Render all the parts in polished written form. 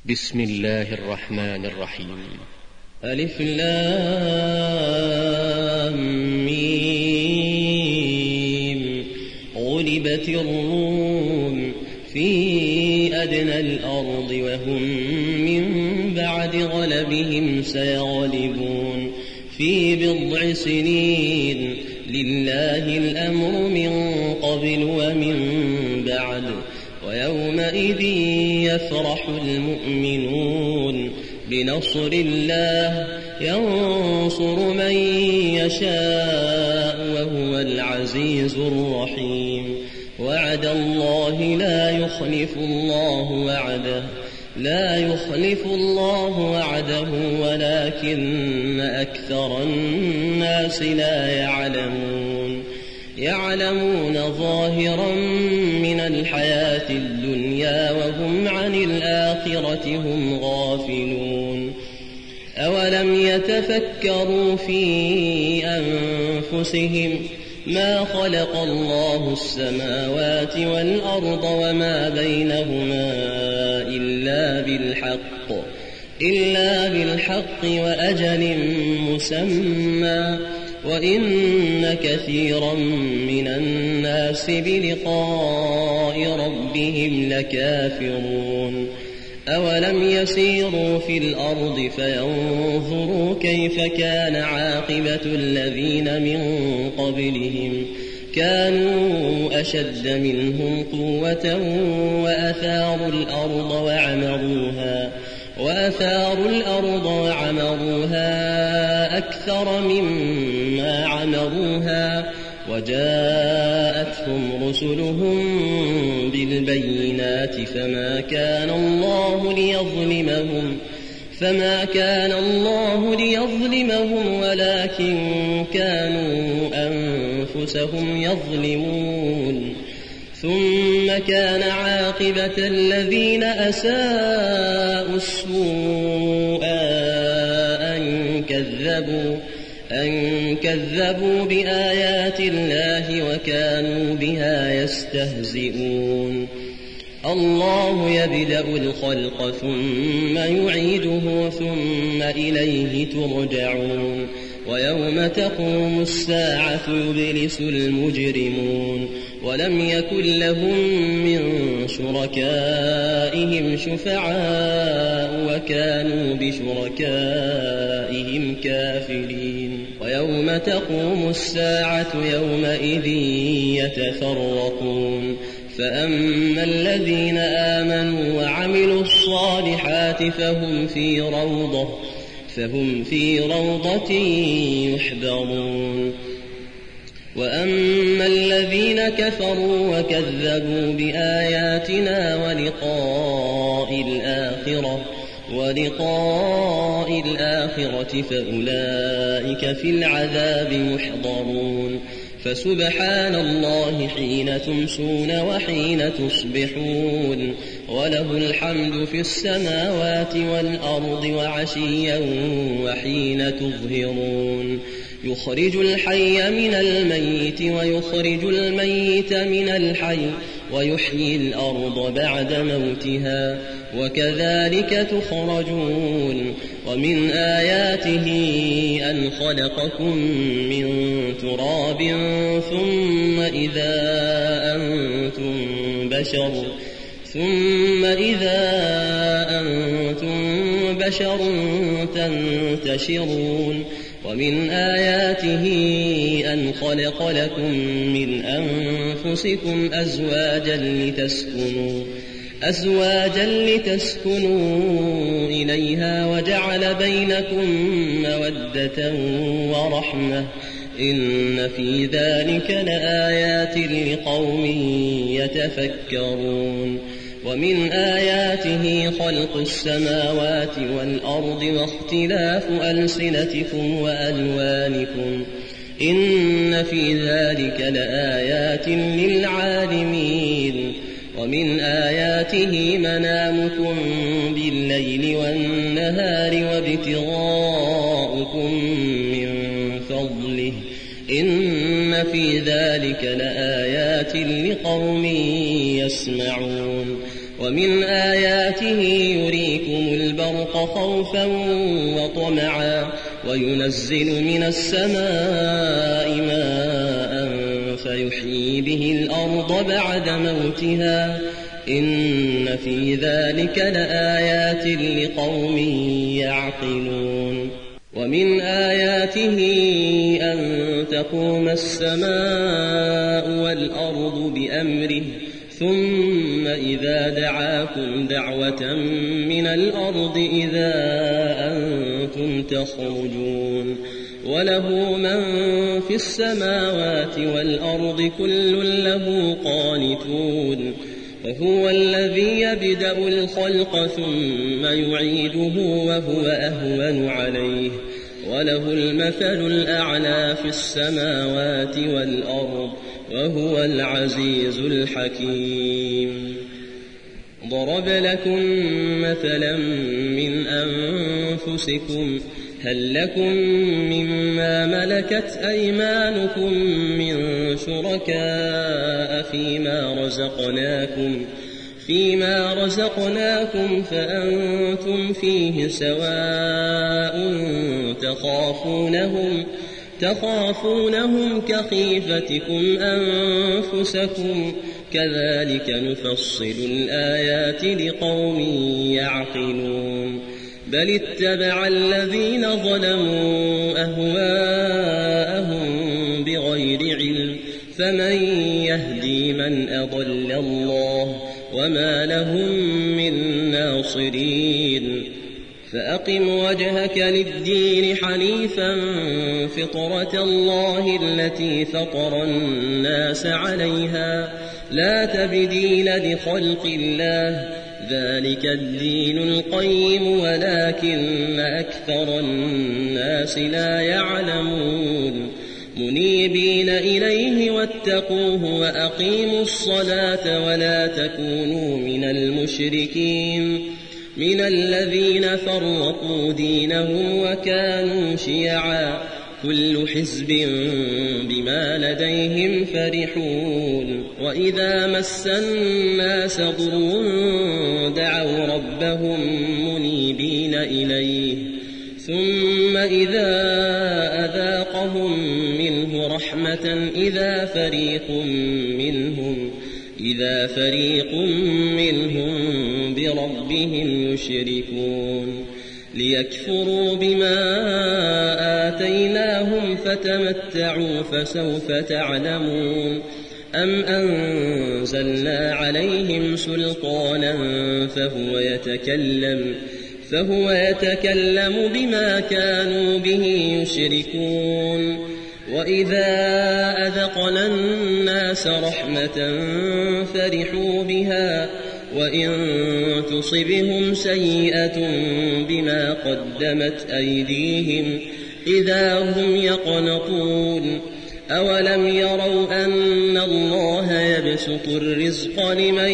بسم الله الرحمن الرحيم. ألف لام ميم. غلبت الروم في أدنى الأرض وهم من بعد غلبهم سيغلبون في بضع سنين. لله الأمر من قبل ومن بعد ويومئذ يفرح المؤمنون بنصر الله ينصر من يشاء وهو العزيز الرحيم. وعد الله لا يخلف الله وعده ولكن أكثر الناس لا يعلمون ظاهرا من الحياة الدنيا وهم عن الآخرة هم غافلون. أولم يتفكروا في أنفسهم ما خلق الله السماوات والأرض وما بينهما إلا بالحق وأجل مسمى وإن كثيرا من الناس بلقاء ربهم لكافرون. أولم يسيروا في الأرض فينظروا كيف كان عاقبة الذين من قبلهم كانوا أشد منهم قوة وأثاروا الأرض وعمروها أكثر مما عمروها وجاءتهم رسلهم بالبينات فما كان الله ليظلمهم ولكن كانوا أنفسهم يظلمون. ثم كان عاقبة الذين أساءوا السوء أن كذبوا بآيات الله وكانوا بها يستهزئون. الله يبدأ الخلق ثم يعيده ثم إليه ترجعون. ويوم تقوم الساعة يبلس المجرمون ولم يكن لهم من شركائهم شفعاء وكانوا بشركائهم كافرين. ويوم تقوم الساعة يومئذ يتفرقون فأما الذين آمنوا وعملوا الصالحات فهم في روضة يحبرون. وأما الذين كفروا وكذبوا بآياتنا ولقاء الآخرة فأولئك في العذاب محضرون. فسبحان الله حين تمسون وحين تصبحون وله الحمد في السماوات والأرض وعشيا وحين تظهرون. يخرج الحي من الميت ويخرج الميت من الحي ويحيي الأرض بعد موتها وكذلك تخرجون. ومن آياته أن خلقكم من تراب ثم إذا أنتم بشر تنتشرون. ومن آياته أن خلق لكم من أنفسكم أزواجا لتسكنوا إليها وجعل بينكم مودة ورحمة إن في ذلك لآيات لقوم يتفكرون. ومن آياته خلق السماوات والأرض واختلاف ألسنتكم وألوانكم إن في ذلك لآيات للعالمين. ومن آياته منامكم بالليل والنهار وابتغاؤكم من فضله إن في ذلك لآيات لقوم يسمعون. ومن آياته يريكم البرق خوفا وطمعا وينزل من السماء ماء فيحيي به الأرض بعد موتها إن في ذلك لآيات لقوم يعقلون ومن آياته أن تقوم السماء والأرض بأمره ثم إذا دعاكم دعوة من الأرض إذا أنتم تخرجون وله من في السماوات والأرض كل له قانتون وهو الذي يبدأ الخلق ثم يعيده وهو أهون عليه وله المثل الأعلى في السماوات والأرض وهو العزيز الحكيم ضرب لكم مثلا من أنفسكم هل لكم مما ملكت أيمانكم من شركاء فيما رزقناكم فأنتم فيه سواء تخافونهم كخيفتكم أنفسكم كذلك نفصل الآيات لقوم يعقلون بل اتبع الذين ظلموا أهواءهم بغير علم فمن يهدي من أضل الله وما لهم من ناصرين فأقم وجهك للدين حنيفا فطرة الله التي فطر الناس عليها لا تبديل لخلق الله ذلك الدين القيم ولكن أكثر الناس لا يعلمون منيبين إليه واتقوه وأقيموا الصلاة ولا تكونوا من المشركين من الذين فرقوا دينهم وكانوا شيعا كل حزب بما لديهم فرحون وإذا مس الناس ضر دعوا ربهم منيبين إليه ثم إذا أذاقهم منه رحمة إذا فريق منهم بربهم يشركون ليكفروا بما آتيناهم فتمتعوا فسوف تعلمون أم أنزلنا عليهم سلطانا فهو يتكلم بما كانوا به يشركون وإذا أذقنا الناس رحمة فرحوا بها وإن تصبهم سيئة بما قدمت أيديهم إذا هم يقنطون أولم يروا أن الله يبسط الرزق لمن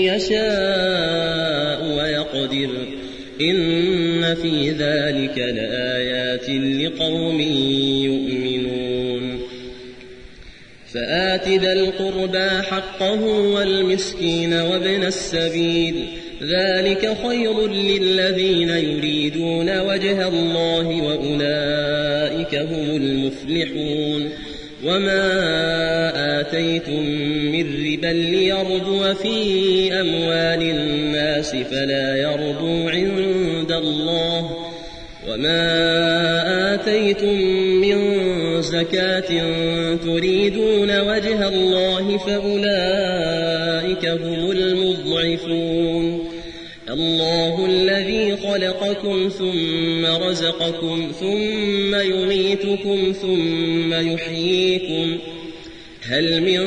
يشاء ويقدر إن في ذلك لآيات لقوم يؤمنون فآت ذا القربى حقه والمسكين وابن السبيل ذلك خير للذين يريدون وجه الله وأولئك هم المفلحون وما آتيتم من ربا ليربو في أموال الناس فلا يربو عند الله وما آتيتم من زكاة تريدون وجه الله فأولئك هم المضعفون الله الذي خلقكم ثم رزقكم ثم يميتكم ثم يحييكم هل من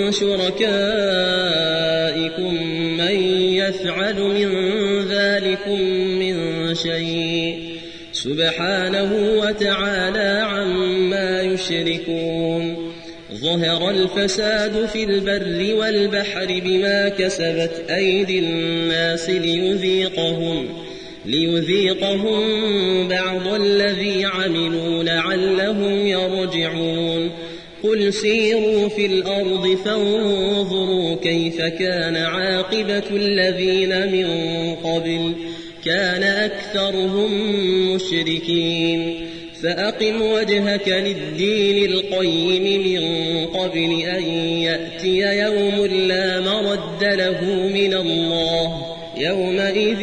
شركائكم من يفعل من ذلكم من شيء سبحانه وتعالى عما يشركون ظهر الفساد في البر والبحر بما كسبت أيدي الناس ليذيقهم بعض الذي عملوا لعلهم يرجعون قل سيروا في الأرض فانظروا كيف كان عاقبة الذين من قبل كان أكثرهم مشركين فأقم وجهك للدين القيم من قبل أن يأتي يوم لا مرد له من الله يومئذ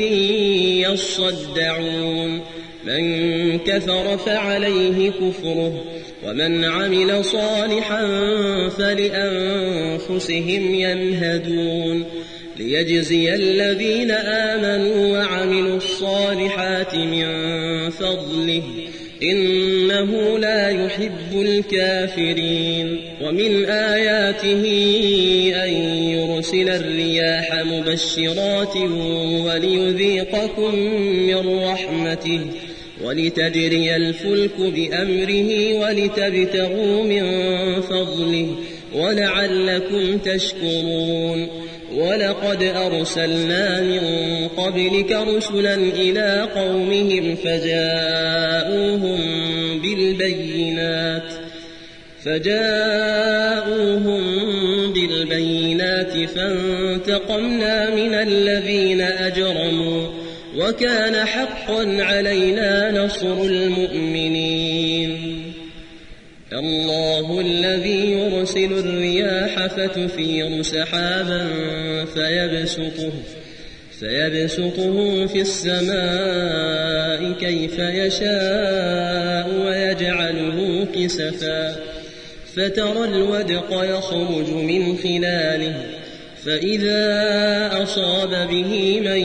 يصدعون من كفر فعليه كفره ومن عمل صالحا فلأنفسهم يمهدون ليجزي الذين آمنوا وعملوا الصالحات من فضله إنه لا يحب الكافرين ومن آياته أن يرسل الرياح مبشرات وليذيقكم من رحمته ولتجري الفلك بأمره ولتبتغوا من فضله ولعلكم تشكرون ولقد أرسلنا من قبلك رسلا إلى قومهم فجاءوهم بالبينات فانتقمنا من الذين أجرموا وكان حقا علينا نصر المؤمنين الله الذي يرسل الرياح فتثير سحابا فيبسطه في السماء كيف يشاء ويجعله كسفا فترى الودق يخرج من خلاله فإذا أصاب به من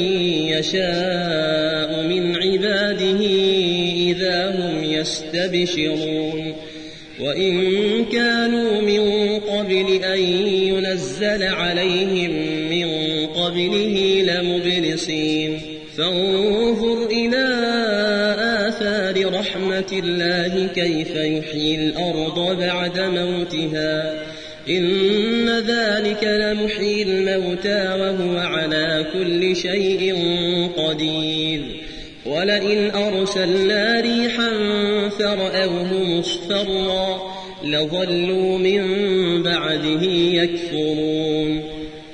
يشاء من عباده إذا هم يستبشرون وإن كانوا من قبل أن ينزل عليهم من قبله لمبلسين فانظر إلى آثار رحمة الله كيف يحيي الأرض بعد موتها إن ذلك لمحيي الموتى وهو على كل شيء قدير ولئن أرسلنا ريحا فرأوه مصفرا لظلوا من بعده يكفرون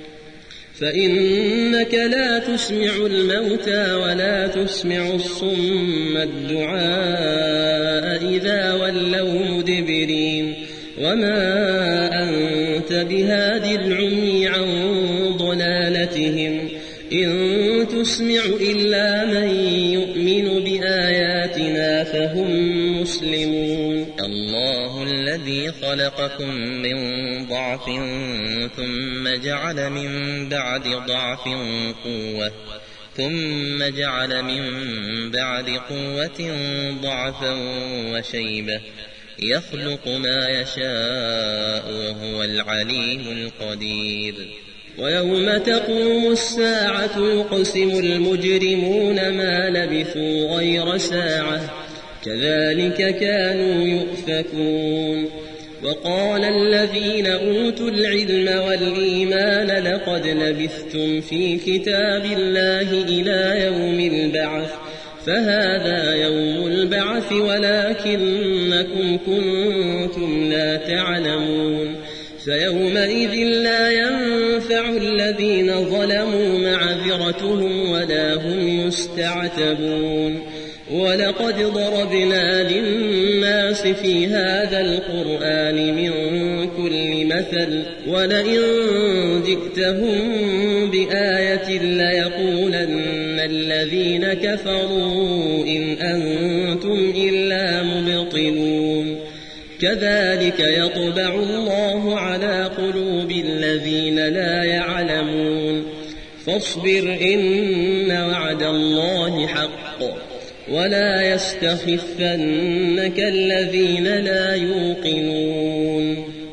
فإنك لا تسمع الموتى ولا تسمع الصم الدعاء إذا ولوا مدبرين وما أنت بهاد العمي عن ضلالتهم إن تسمع إلا من يؤمن بآياتنا فهم مسلمون الله الذي خلقكم من ضعف ثم جعل من بعد ضعف قوة ثم جعل من بعد قوة ضعفا وشيبة يخلق ما يشاء وهو العليم القدير ويوم تقوم الساعة يقسم المجرمون ما لبثوا غير ساعة كذلك كانوا يؤفكون وقال الذين أوتوا العلم والإيمان لقد لبثتم في كتاب الله إلى يوم البعث فهذا يوم البعث ولكنكم كنتم لا تعلمون فيومئذ لا ينفع الذين ظلموا معذرتهم ولا هم يستعتبون ولقد ضربنا للناس في هذا القرآن من كل مثل ولئن جئتهم بآية ليقولن الذين كفروا إن أنتم إلا مبطلون كذلك يطبع الله على قلوب الذين لا يعلمون فاصبر إن وعد الله حق ولا يستخفنك الذين لا يوقنون